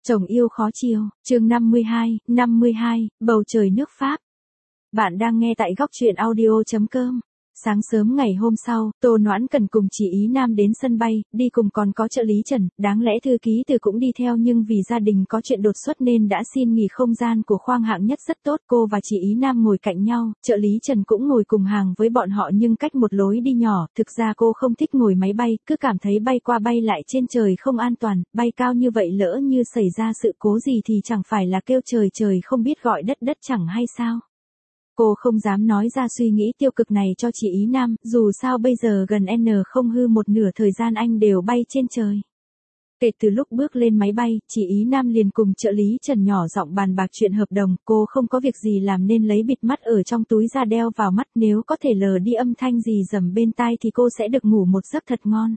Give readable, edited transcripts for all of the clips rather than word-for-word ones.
Chồng yêu khó chiều, chương 52, bầu trời nước Pháp. Bạn đang nghe tại góc truyện audio.com. Sáng sớm ngày hôm sau, Tô Noãn Cần cùng chị Ý Nam đến sân bay, đi cùng còn có trợ lý Trần, đáng lẽ thư ký từ cũng đi theo nhưng vì gia đình có chuyện đột xuất nên đã xin nghỉ. Không gian của khoang hạng nhất rất tốt, cô và chị Ý Nam ngồi cạnh nhau, trợ lý Trần cũng ngồi cùng hàng với bọn họ nhưng cách một lối đi nhỏ. Thực ra cô không thích ngồi máy bay, cứ cảm thấy bay qua bay lại trên trời không an toàn, bay cao như vậy lỡ như xảy ra sự cố gì thì chẳng phải là kêu trời trời không biết gọi đất đất chẳng hay sao. Cô không dám nói ra suy nghĩ tiêu cực này cho chị Ý Nam, dù sao bây giờ gần N không hư một nửa thời gian anh đều bay trên trời. Kể từ lúc bước lên máy bay, chị Ý Nam liền cùng trợ lý Trần nhỏ giọng bàn bạc chuyện hợp đồng. Cô không có việc gì làm nên lấy bịt mắt ở trong túi ra đeo vào mắt, nếu có thể lờ đi âm thanh rì rầm bên tai thì cô sẽ được ngủ một giấc thật ngon.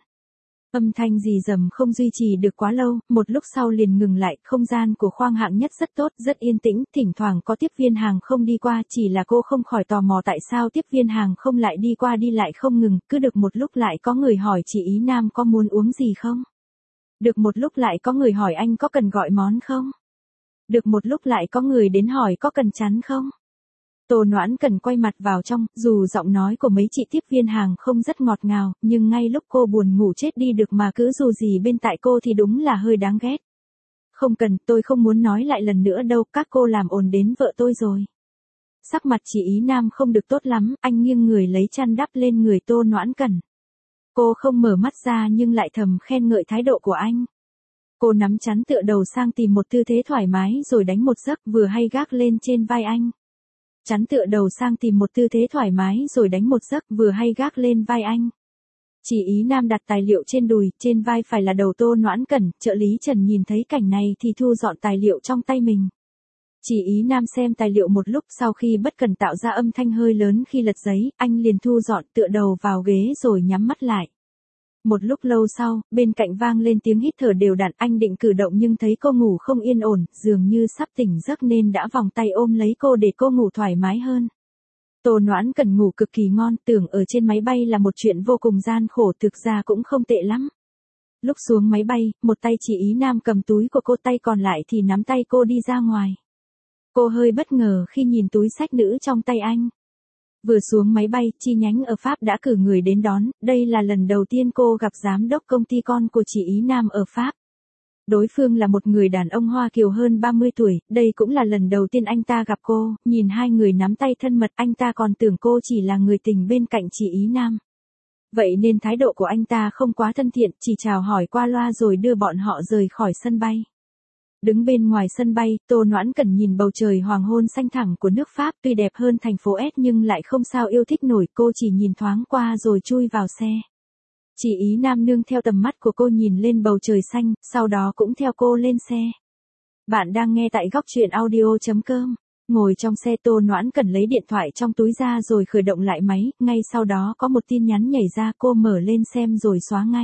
Âm thanh rì rầm không duy trì được quá lâu, một lúc sau liền ngừng lại. Không gian của khoang hạng nhất rất tốt, rất yên tĩnh, thỉnh thoảng có tiếp viên hàng không đi qua, chỉ là cô không khỏi tò mò tại sao tiếp viên hàng không lại đi qua đi lại không ngừng, cứ được một lúc lại có người hỏi chị Ý Nam có muốn uống gì không? Được một lúc lại có người hỏi anh có cần gọi món không? Được một lúc lại có người đến hỏi có cần chắn không? Tô Noãn Cần quay mặt vào trong, dù giọng nói của mấy chị tiếp viên hàng không rất ngọt ngào, nhưng ngay lúc cô buồn ngủ chết đi được mà cứ dù gì bên tại cô thì đúng là hơi đáng ghét. Không cần, tôi không muốn nói lại lần nữa đâu, các cô làm ồn đến vợ tôi rồi. Sắc mặt chị Ý Nam không được tốt lắm, anh nghiêng người lấy chăn đắp lên người Tô Noãn Cần. Cô không mở mắt ra nhưng lại thầm khen ngợi thái độ của anh. Cô nắm chắn tựa đầu sang tìm một tư thế thoải mái rồi đánh một giấc, vừa hay gác lên trên vai anh. Chắn tựa đầu sang tìm một tư thế thoải mái rồi đánh một giấc, vừa hay gác lên vai anh. Chị Ý Nam đặt tài liệu trên đùi, trên vai phải là đầu Tô Noãn Cần. Trợ lý Trần nhìn thấy cảnh này thì thu dọn tài liệu trong tay mình. Chị Ý Nam xem tài liệu một lúc, sau khi bất cần tạo ra âm thanh hơi lớn khi lật giấy, anh liền thu dọn tựa đầu vào ghế rồi nhắm mắt lại. Một lúc lâu sau, bên cạnh vang lên tiếng hít thở đều đặn. Anh định cử động nhưng thấy cô ngủ không yên ổn, dường như sắp tỉnh giấc nên đã vòng tay ôm lấy cô để cô ngủ thoải mái hơn. Tô Noãn Cần ngủ cực kỳ ngon, tưởng ở trên máy bay là một chuyện vô cùng gian khổ, thực ra cũng không tệ lắm. Lúc xuống máy bay, một tay chị Ý Nam cầm túi của cô, tay còn lại thì nắm tay cô đi ra ngoài. Cô hơi bất ngờ khi nhìn túi xách nữ trong tay anh. Vừa xuống máy bay, chi nhánh ở Pháp đã cử người đến đón, đây là lần đầu tiên cô gặp giám đốc công ty con của chị Ý Nam ở Pháp. Đối phương là một người đàn ông Hoa Kiều hơn 30 tuổi, đây cũng là lần đầu tiên anh ta gặp cô, nhìn hai người nắm tay thân mật anh ta còn tưởng cô chỉ là người tình bên cạnh chị Ý Nam. Vậy nên thái độ của anh ta không quá thân thiện, chỉ chào hỏi qua loa rồi đưa bọn họ rời khỏi sân bay. Đứng bên ngoài sân bay, Tô Noãn Cần nhìn bầu trời hoàng hôn xanh thẳm của nước Pháp, tuy đẹp hơn thành phố S nhưng lại không sao yêu thích nổi, cô chỉ nhìn thoáng qua rồi chui vào xe. Chị Ý Nam nương theo tầm mắt của cô nhìn lên bầu trời xanh, sau đó cũng theo cô lên xe. Bạn đang nghe tại góc truyện audio.com. Ngồi trong xe, Tô Noãn Cần lấy điện thoại trong túi ra rồi khởi động lại máy, ngay sau đó có một tin nhắn nhảy ra, cô mở lên xem rồi xóa ngay.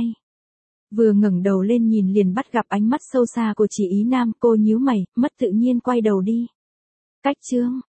Vừa ngẩng đầu lên nhìn liền bắt gặp ánh mắt sâu xa của chị Ý Nam, cô nhíu mày, mất tự nhiên quay đầu đi. Cách chương